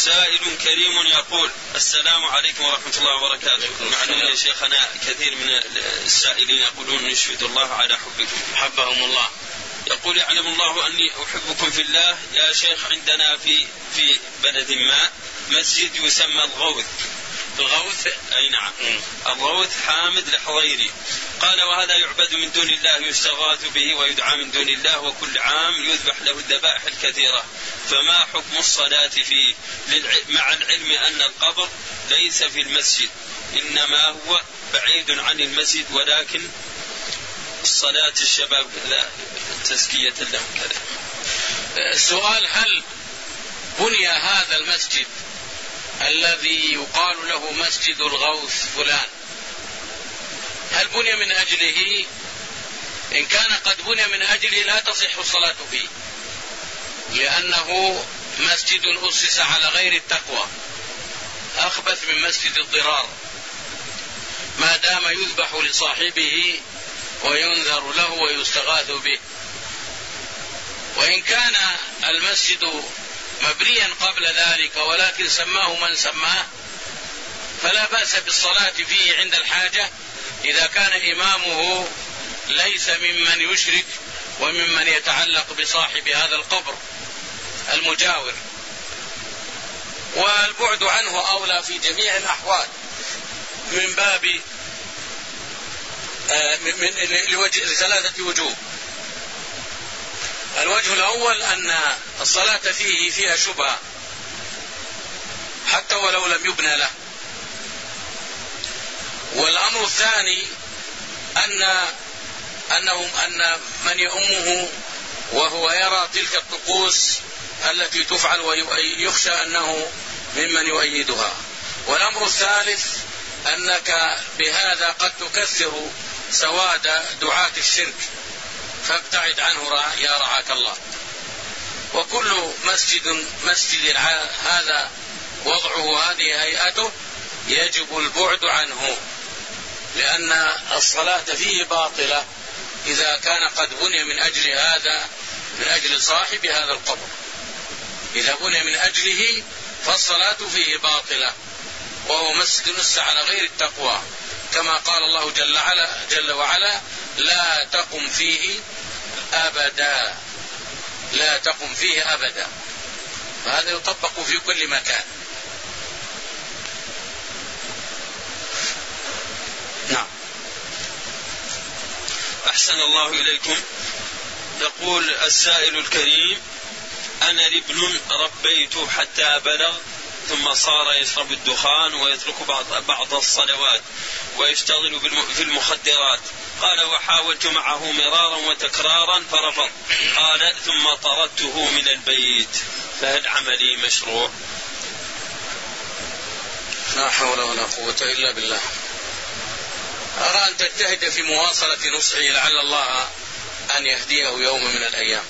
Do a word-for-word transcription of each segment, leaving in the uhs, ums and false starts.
سائل كريم يقول: السلام عليكم ورحمة الله وبركاته. معلوم يا شيخنا كثير من السائلين يقولون نشهد الله على حبكم. حبهم الله. يقول: يعلم الله أني أحبكم في الله يا شيخ، عندنا في في بلد ما مسجد يسمى الغوث. الغوث؟ أي نعم. الغوث حامد الحضيري. قال: وهذا يعبد من دون الله، يستغاث به ويدعى من دون الله، وكل عام يذبح له الذبائح الكثيرة، فما حكم الصلاة فيه؟ مع العلم أن القبر ليس في المسجد، إنما هو بعيد عن المسجد، ولكن الصلاة الشباب لا تزكية لهم كذا. السؤال: هل بني هذا المسجد الذي يقال له مسجد الغوث فلان، هل بني من أجله؟ إن كان قد بني من أجله لا تصح الصلاة فيه، لأنه مسجد أسس على غير التقوى، أخبث من مسجد الضرار، ما دام يذبح لصاحبه وينذر له ويستغاث به. وإن كان المسجد مبنيا قبل ذلك ولكن سماه من سماه، فلا بأس بالصلاة فيه عند الحاجة، إذا كان إمامه ليس ممن يشرك وممن يتعلق بصاحب هذا القبر المجاور. والبعد عنه أولى في جميع الأحوال، من باب من لثلاثة وجوه. الوجه الأول أن الصلاة فيه فيها شبهة حتى ولو لم يبنى له. والأمر الثاني أن أنه أن من يؤمه وهو يرى تلك الطقوس التي تفعل ويخشى أنه ممن يؤيدها. والأمر الثالث أنك بهذا قد تكثر سواد دعاة الشرك، فابتعد عنه يا رعاك الله. وكل مسجد مسجد هذا وضعه هذه هيئته يجب البعد عنه، لأن الصلاة فيه باطلة إذا كان قد بني من أجل هذا، من أجل صاحب هذا القبر. إذا بني من أجله فالصلاة فيه باطلة، وهو مسجد نص على غير التقوى، كما قال الله جل وعلا, جل وعلا: لا تقم فيه أبدا، لا تقم فيه أبدا. فهذا يطبق في كل مكان. نعم. أحسن الله إليكم. يقول السائل الكريم: أنا ابن ربيته حتى بلغ، ثم صار يشرب الدخان ويترك بعض, بعض الصلوات ويشتغل في المخدرات. قال: وحاولت معه مرارا وتكرارا فرفض. قال: ثم طردته من البيت، فهل عملي مشروع؟ لا حول ولا قوة إلا بالله. أرى أن تجتهد في مواصلة نصحه، لعل الله أن يهديه يوم من الأيام.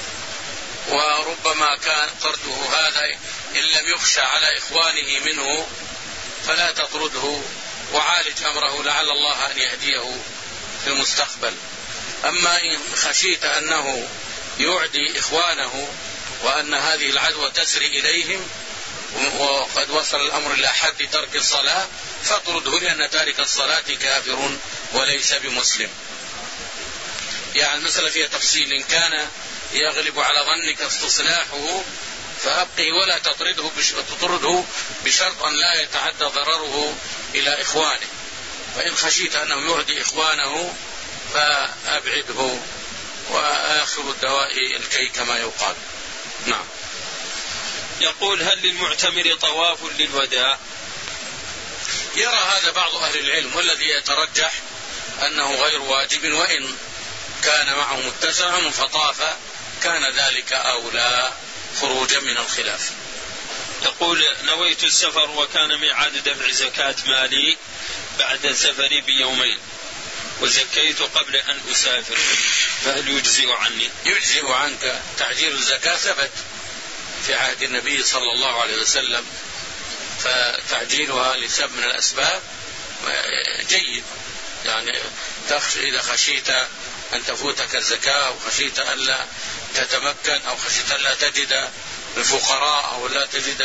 وربما كان طرده هذا إن لم يخشى على إخوانه منه، فلا تطرده وعالج أمره، لعل الله أن يهديه في المستقبل. أما إن خشيت أنه يعدي إخوانه وأن هذه العدوى تسري إليهم وقد وصل الأمر إلى حد ترك الصلاة، فاطرده، لأن تارك الصلاة كافر وليس بمسلم. يعني المسألة فيها تفصيل. إن كان يغلب على ظنك استصلاحه فأبقه ولا تطرده تطرده بشرط أن لا يتعدى ضرره إلى إخوانه. فإن خشيت أنه يعدي إخوانه فأبعده، وآخر الدواء الكي كما يقال. نعم. يقول: هل للمعتمر طواف للوداع؟ يرى هذا بعض أهل العلم، والذي يترجح أنه غير واجب، وإن كان معه متسع فطاف كان ذلك أولى خروجا من الخلاف. يقول: نويت السفر وكان ميعاد دفع زكاة مالي بعد سفري بيومين، وزكيت قبل أن أسافر، فهل يجزئ عني؟ يجزئ عنك. تعجيل الزكاة ثبت في عهد النبي صلى الله عليه وسلم، فتعجيلها لسبب من الأسباب جيد. يعني إذا خشيت أن تفوتك الزكاة، أو خشيت ألا تتمكن، أو خشيت ألا تجد الفقراء، أو لا تجد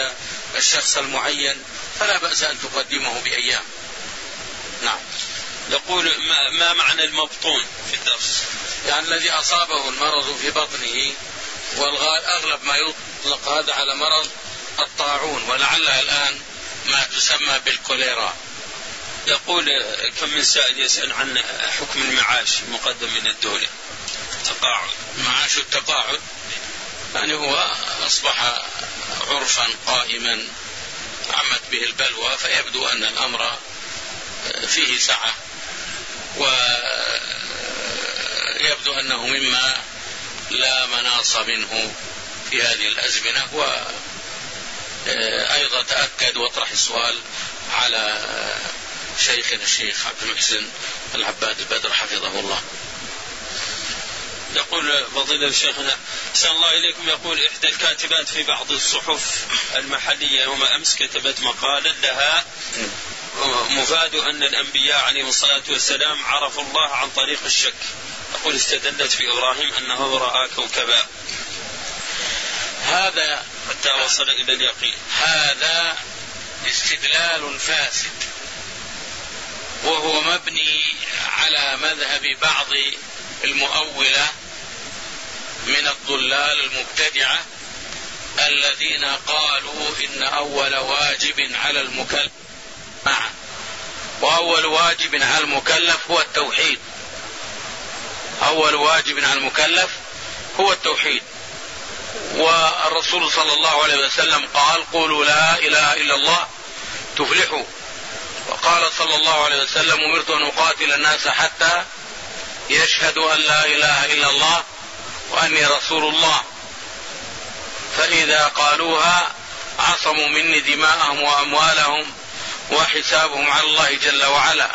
الشخص المعين فلا بأس أن تقدمه بأيام. نعم. يقول ما, ما معنى المبطون في الدرس؟ يعني الذي أصابه المرض في بطنه، والأغلب ما يطلق هذا على مرض الطاعون، ولعلها الآن ما تسمى بالكوليرا. يقول كم من سائل يسأل عن حكم المعاش المقدم من الدولة، تقاعد. معاش التقاعد يعني هو أصبح عرفا قائما عمت به البلوى، فيبدو أن الأمر فيه سعة، ويبدو أنه مما لا مناص منه في هذه الأزمنة. وأيضا تأكد واطرح السؤال على شيخنا الشيخ عبد المحسن العباد البدر حفظه الله. يقول فضيلة شيخنا أحسن الله إليكم، يقول إحدى الكاتبات في بعض الصحف المحلية يوم أمس كتبت مقالا لها مفاد أن الأنبياء عليهم الصلاة والسلام عرفوا الله عن طريق الشك. يقول استدلت في إبراهيم أنه رأى كوكبا، هذا حتى وصل إلى اليقين. هذا استدلال فاسد، وهو مبني على مذهب بعض المؤولة من الضلال المبتدعة الذين قالوا إن أول واجب على المكلف معه، وأول واجب على المكلف هو التوحيد. أول واجب على المكلف هو التوحيد، والرسول صلى الله عليه وسلم قال قولوا لا إله إلا الله تفلحوا، وقال صلى الله عليه وسلم أمرت أن أقاتل الناس حتى يشهدوا أن لا إله إلا الله وأني رسول الله، فإذا قالوها عصموا مني دماءهم وأموالهم وحسابهم على الله جل وعلا.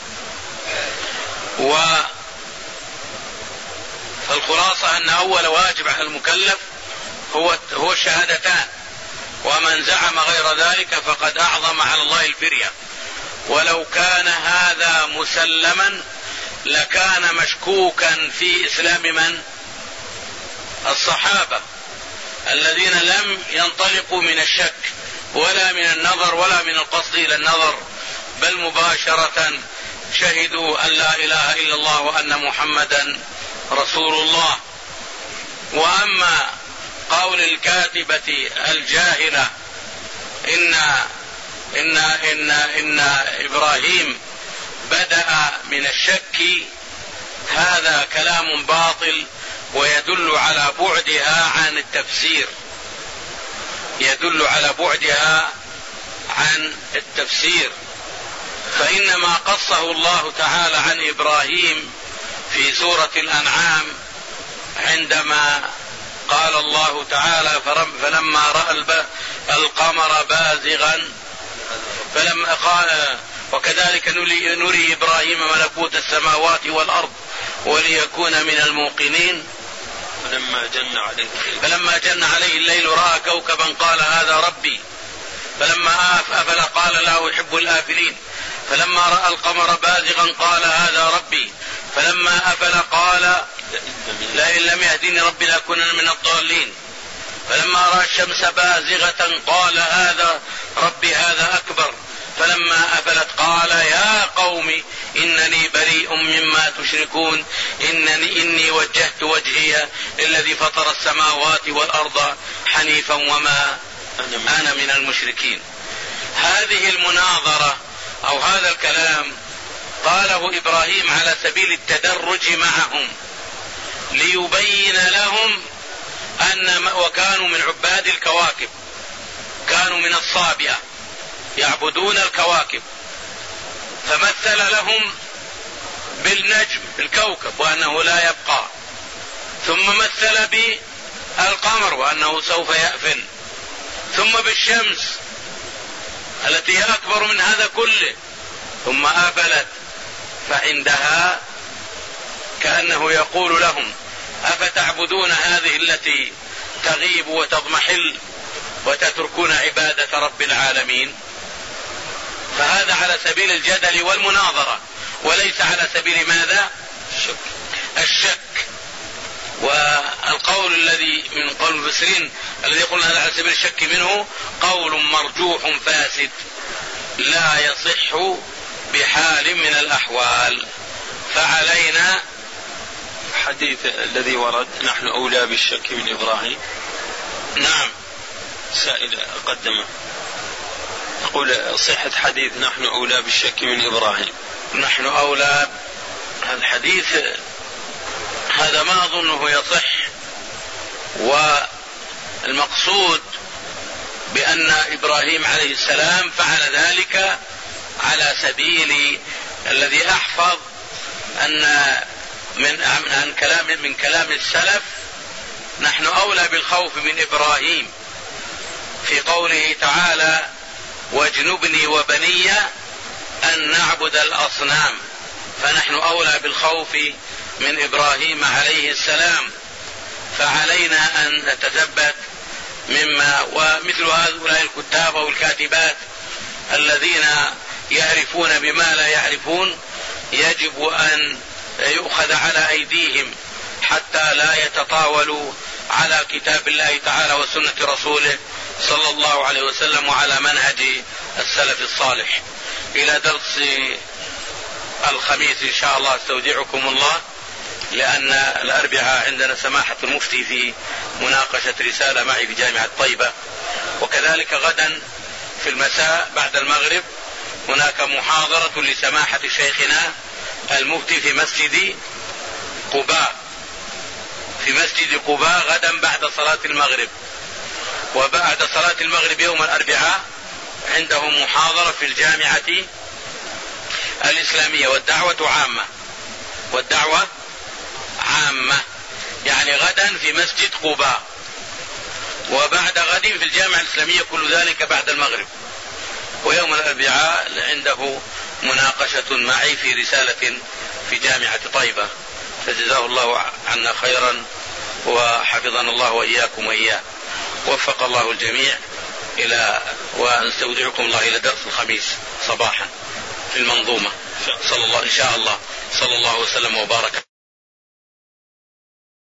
فالخلاصة أن أول واجب على المكلف هو هو الشهادتان، ومن زعم غير ذلك فقد أعظم على الله الفرية. ولو كان هذا مسلما لكان مشكوكا في إسلام من؟ الصحابة الذين لم ينطلقوا من الشك ولا من النظر ولا من القصد إلى النظر، بل مباشرة شهدوا أن لا إله إلا الله وأن محمدا رسول الله. وأما قول الكاتبة الجاهلة إن إن إن إن إبراهيم بدأ من الشك، هذا كلام باطل ويدل على بعدها عن التفسير، يدل على بعدها عن التفسير. فإنما قصه الله تعالى عن إبراهيم في سورة الأنعام عندما قال الله تعالى فلما رأى القمر بازغا فلما قال وكذلك نري إبراهيم ملكوت السماوات والأرض وليكون من الموقنين فلما جن عليه فلما جن عليه الليل رأى كوكبا قال هذا ربي فلما أفل قال لا أحب الآفلين فلما رأى القمر بازغا قال هذا ربي فلما أفل قال لئن لم يهدني ربي لأكونن من الضالين فلما رأى الشمس بازغة قال هذا ربي هذا أكبر فلما أفلت قال يا قوم إنني بريء مما تشركون إنني إني وجهت وجهي للذي فطر السماوات والأرض حنيفا وما أنا من المشركين. هذه المناظرة أو هذا الكلام قاله إبراهيم على سبيل التدرج معهم ليبين لهم أن وكانوا من عباد الكواكب، كانوا من الصابئة يعبدون الكواكب، فمثل لهم بالنجم بالكوكب وأنه لا يبقى، ثم مثل بالقمر وأنه سوف يأفل، ثم بالشمس التي هي أكبر من هذا كله ثم آفلت. فعندها كأنه يقول لهم أفتعبدون هذه التي تغيب وتضمحل وتتركون عبادة رب العالمين؟ فهذا على سبيل الجدل والمناظرة وليس على سبيل ماذا؟ الشك. والقول الذي من قول المفسرين الذي يقولون هذا على سبيل الشك منه قول مرجوح فاسد لا يصح بحال من الأحوال. فعلينا حديث الذي ورد نحن أولى بالشك من إبراهيم. نعم سائل قدمه يقول صحة حديث نحن أولى بالشك من إبراهيم. نحن أولى الحديث هذا ما أظنه يصح، والمقصود بأن إبراهيم عليه السلام فعل ذلك على سبيل الذي أحفظ أن من عن كلام من كلام السلف نحن أولى بالخوف من إبراهيم في قوله تعالى واجنبني وبني أن نعبد الأصنام، فنحن أولى بالخوف من إبراهيم عليه السلام. فعلينا أن نتثبت مما ومثل هؤلاء الكتاب والكاتبات الذين يعرفون بما لا يعرفون يجب أن يؤخذ على أيديهم حتى لا يتطاولوا على كتاب الله تعالى وسنة رسوله صلى الله عليه وسلم وعلى منهج السلف الصالح. إلى درس الخميس إن شاء الله استودعكم الله، لأن الأربعاء عندنا سماحة المفتي في مناقشة رسالة معي في جامعة طيبة، وكذلك غدا في المساء بعد المغرب هناك محاضرة لسماحة شيخنا المفتي في مسجد قباء في مسجد قباء غدا بعد صلاة المغرب. وبعد صلاة المغرب يوم الأربعاء عندهم محاضرة في الجامعة الإسلامية والدعوة عامة والدعوة عامة يعني غدا في مسجد قباء، وبعد غد في الجامعة الإسلامية، كل ذلك بعد المغرب. ويوم الأربعاء عنده مناقشة معي في رسالة في جامعة طيبة، فجزاه الله عنا خيرا وحفظنا الله وإياكم وإياه. وفق الله الجميع إلى ونستودعكم الله إلى درس الخميس صباحا في المنظومة. صلى الله إن شاء الله صلى الله وسلم وبارك.